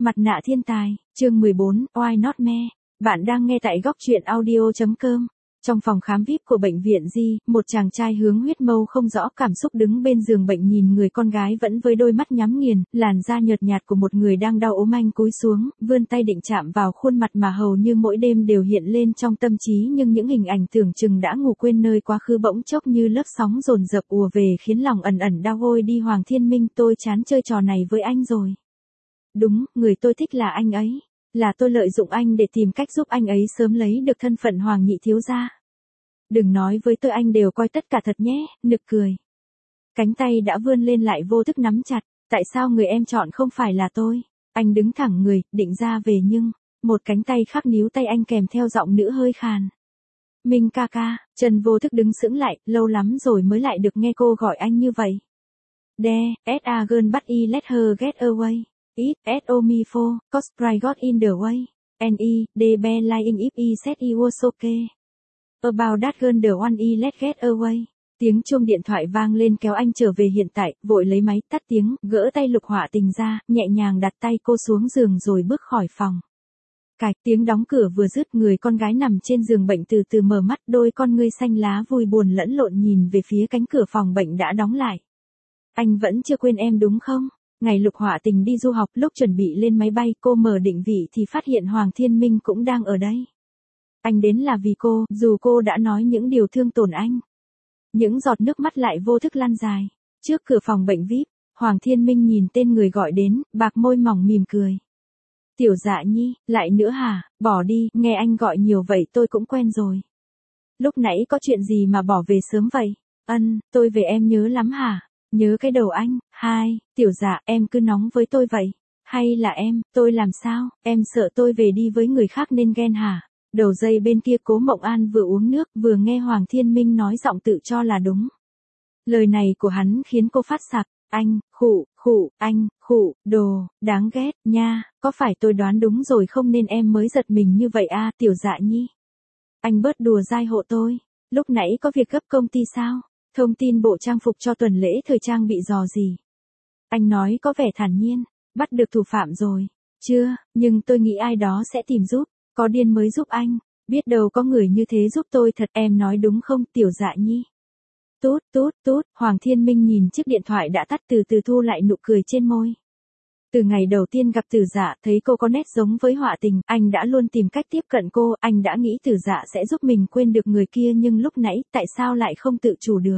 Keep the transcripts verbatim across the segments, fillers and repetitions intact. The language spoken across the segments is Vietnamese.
Mặt nạ thiên tài, chương mười bốn, Why Not Me. Bạn đang nghe tại góc truyện audio chấm com. Trong phòng khám vi ai pi của bệnh viện Di, một chàng trai hướng huyết mâu không rõ cảm xúc đứng bên giường bệnh nhìn người con gái vẫn với đôi mắt nhắm nghiền, làn da nhợt nhạt của một người đang đau ốm. Anh cúi xuống, vươn tay định chạm vào khuôn mặt mà hầu như mỗi đêm đều hiện lên trong tâm trí, nhưng những hình ảnh tưởng chừng đã ngủ quên nơi quá khứ bỗng chốc như lớp sóng dồn dập ùa về khiến lòng ẩn ẩn đau. Ôi đi Hoàng Thiên Minh, tôi chán chơi trò này với anh rồi. Đúng, người tôi thích là anh ấy. Là tôi lợi dụng anh để tìm cách giúp anh ấy sớm lấy được thân phận Hoàng nhị thiếu gia. Đừng nói với tôi anh đều coi tất cả thật nhé, nực cười. Cánh tay đã vươn lên lại vô thức nắm chặt, tại sao người em chọn không phải là tôi? Anh đứng thẳng người, định ra về nhưng, một cánh tay khác níu tay anh kèm theo giọng nữ hơi khàn. Minh ca ca, Trần vô thức đứng sững lại, lâu lắm rồi mới lại được nghe cô gọi anh như vậy. De, S a girl but I let her get away. It, S o me for, cause pride got in the way. N e, de be lying if I said I was okay. About that girl the one I let get away. Tiếng chuông điện thoại vang lên kéo anh trở về hiện tại, vội lấy máy tắt tiếng, gỡ tay Lục Họa Tình ra, nhẹ nhàng đặt tay cô xuống giường rồi bước khỏi phòng. Cạch, tiếng đóng cửa vừa dứt, người con gái nằm trên giường bệnh từ từ mở mắt, đôi con ngươi xanh lá vui buồn lẫn lộn nhìn về phía cánh cửa phòng bệnh đã đóng lại. Anh vẫn chưa quên em đúng không? Ngày Lục Họa Tình đi du học, lúc chuẩn bị lên máy bay, cô mở định vị thì phát hiện Hoàng Thiên Minh cũng đang ở đây. Anh đến là vì cô, dù cô đã nói những điều thương tổn anh. Những giọt nước mắt lại vô thức lan dài. Trước cửa phòng bệnh vi ai pi, Hoàng Thiên Minh nhìn tên người gọi đến, bạc môi mỏng mỉm cười. Tiểu Dạ Nhi, lại nữa hả? Bỏ đi, nghe anh gọi nhiều vậy tôi cũng quen rồi. Lúc nãy có chuyện gì mà bỏ về sớm vậy? Ân, tôi về em nhớ lắm hả? Nhớ cái đầu anh. Hai, Tiểu Dạ, em cứ nóng với tôi vậy. Hay là em, tôi làm sao? Em sợ tôi về đi với người khác nên ghen hả? Đầu dây bên kia Cố Mộng An vừa uống nước vừa nghe Hoàng Thiên Minh nói giọng tự cho là đúng. Lời này của hắn khiến cô phát sặc. Anh, khụ, khụ, anh, khụ, đồ, đáng ghét, nha, có phải tôi đoán đúng rồi không nên em mới giật mình như vậy à, Tiểu Dạ Nhi? Anh bớt đùa dai hộ tôi. Lúc nãy có việc gấp công ty sao? Thông tin bộ trang phục cho tuần lễ thời trang bị dò gì? Anh nói có vẻ thản nhiên. Bắt được thủ phạm rồi. Chưa, nhưng tôi nghĩ ai đó sẽ tìm giúp. Có điên mới giúp anh. Biết đâu có người như thế giúp tôi thật, em nói đúng không, Tiểu Dạ Nhi? Tút, tút, tút, Hoàng Thiên Minh nhìn chiếc điện thoại đã tắt từ từ thu lại nụ cười trên môi. Từ ngày đầu tiên gặp Tử Dạ, thấy cô có nét giống với Họa Tình, anh đã luôn tìm cách tiếp cận cô, anh đã nghĩ Tử Dạ sẽ giúp mình quên được người kia nhưng lúc nãy, tại sao lại không tự chủ được?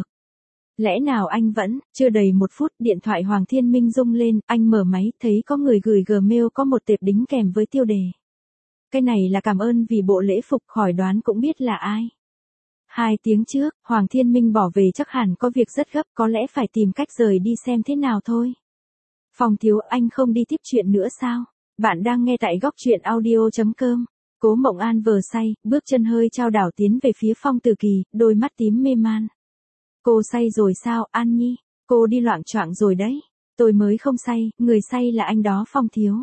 Lẽ nào anh vẫn, chưa đầy một phút, điện thoại Hoàng Thiên Minh rung lên, anh mở máy, thấy có người gửi Gmail có một tệp đính kèm với tiêu đề. Cái này là cảm ơn vì bộ lễ phục, khỏi đoán cũng biết là ai. Hai tiếng trước, Hoàng Thiên Minh bỏ về chắc hẳn có việc rất gấp, có lẽ phải tìm cách rời đi xem thế nào thôi. Phong thiếu, anh không đi tiếp chuyện nữa sao? Bạn đang nghe tại góc truyện audio chấm com. Cố Mộng An vờ say, bước chân hơi chao đảo tiến về phía Phong Tử Kỳ, đôi mắt tím mê man. Cô say rồi sao, An Nhi? Cô đi loạng choạng rồi đấy. Tôi mới không say, người say là anh đó Phong thiếu.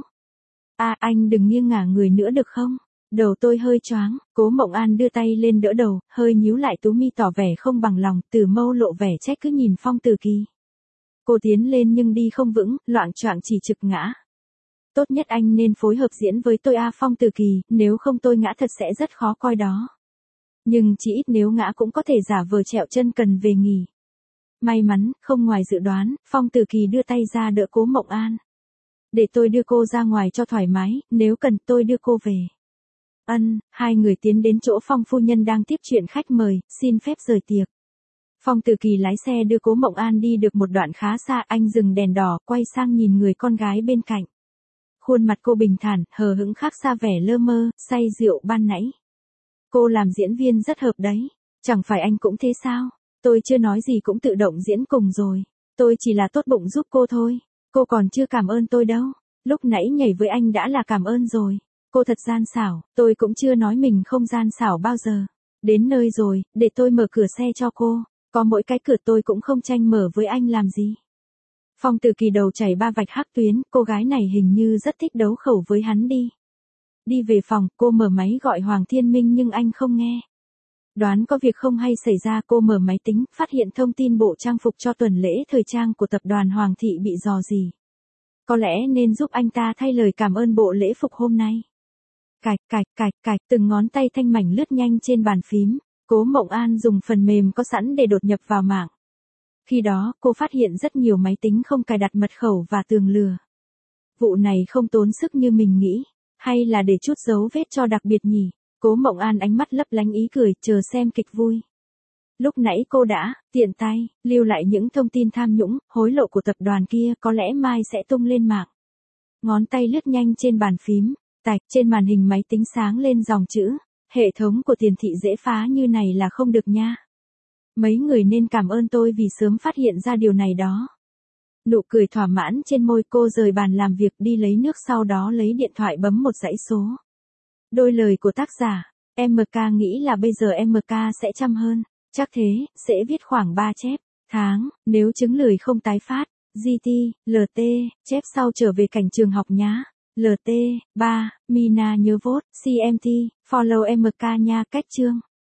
À, anh đừng nghiêng ngả người nữa được không? Đầu tôi hơi choáng. Cố Mộng An đưa tay lên đỡ đầu, hơi nhíu lại tú mi tỏ vẻ không bằng lòng, Từ Mâu lộ vẻ trách cứ nhìn Phong Tử Kỳ. Cô tiến lên nhưng đi không vững, loạng choạng chỉ trực ngã. Tốt nhất anh nên phối hợp diễn với tôi a Phong Tử Kỳ, nếu không tôi ngã thật sẽ rất khó coi đó. Nhưng chỉ ít nếu ngã cũng có thể giả vờ trẹo chân cần về nghỉ. May mắn, không ngoài dự đoán, Phong Tử Kỳ đưa tay ra đỡ Cố Mộng An. Để tôi đưa cô ra ngoài cho thoải mái, nếu cần tôi đưa cô về. Ân, hai người tiến đến chỗ Phong phu nhân đang tiếp chuyện khách mời, xin phép rời tiệc. Phong Tử Kỳ lái xe đưa Cố Mộng An đi được một đoạn khá xa, anh dừng đèn đỏ, quay sang nhìn người con gái bên cạnh. Khuôn mặt cô bình thản, hờ hững khác xa vẻ lơ mơ, say rượu ban nãy. Cô làm diễn viên rất hợp đấy. Chẳng phải anh cũng thế sao? Tôi chưa nói gì cũng tự động diễn cùng rồi. Tôi chỉ là tốt bụng giúp cô thôi. Cô còn chưa cảm ơn tôi đâu. Lúc nãy nhảy với anh đã là cảm ơn rồi. Cô thật gian xảo, tôi cũng chưa nói mình không gian xảo bao giờ. Đến nơi rồi, để tôi mở cửa xe cho cô. Có mỗi cái cửa tôi cũng không tranh mở với anh làm gì. Phong Tử Kỳ đầu chảy ba vạch hắc tuyến, cô gái này hình như rất thích đấu khẩu với hắn đi. Đi về phòng, cô mở máy gọi Hoàng Thiên Minh nhưng anh không nghe. Đoán có việc không hay xảy ra, cô mở máy tính, phát hiện thông tin bộ trang phục cho tuần lễ thời trang của tập đoàn Hoàng thị bị rò rỉ. có lẽ nên giúp anh ta thay lời cảm ơn bộ lễ phục hôm nay. Cạch cạch cạch cạch, từng ngón tay thanh mảnh lướt nhanh trên bàn phím, Cố Mộng An dùng phần mềm có sẵn để đột nhập vào mạng. Khi đó, cô phát hiện rất nhiều máy tính không cài đặt mật khẩu và tường lừa. Vụ này không tốn sức như mình nghĩ, hay là để chút dấu vết cho đặc biệt nhỉ? Cố Mộng An ánh mắt lấp lánh ý cười, chờ xem kịch vui. Lúc nãy cô đã, tiện tay, lưu lại những thông tin tham nhũng, hối lộ của tập đoàn kia, có lẽ mai sẽ tung lên mạng. Ngón tay lướt nhanh trên bàn phím, tạch, trên màn hình máy tính sáng lên dòng chữ, hệ thống của Tiền thị dễ phá như này là không được nha. Mấy người nên cảm ơn tôi vì sớm phát hiện ra điều này đó. Nụ cười thỏa mãn trên môi, cô rời bàn làm việc đi lấy nước, sau đó lấy điện thoại bấm một dãy số. Đôi lời của tác giả, em ca nghĩ là bây giờ em ca sẽ chăm hơn, chắc thế, sẽ viết khoảng ba chép, tháng, nếu chứng lười không tái phát, giê tê, lờ tê, chép sau trở về cảnh trường học nhá, lờ tê, ba, Mina nhớ vote, xê em tê, follow em ca nha, cách chương.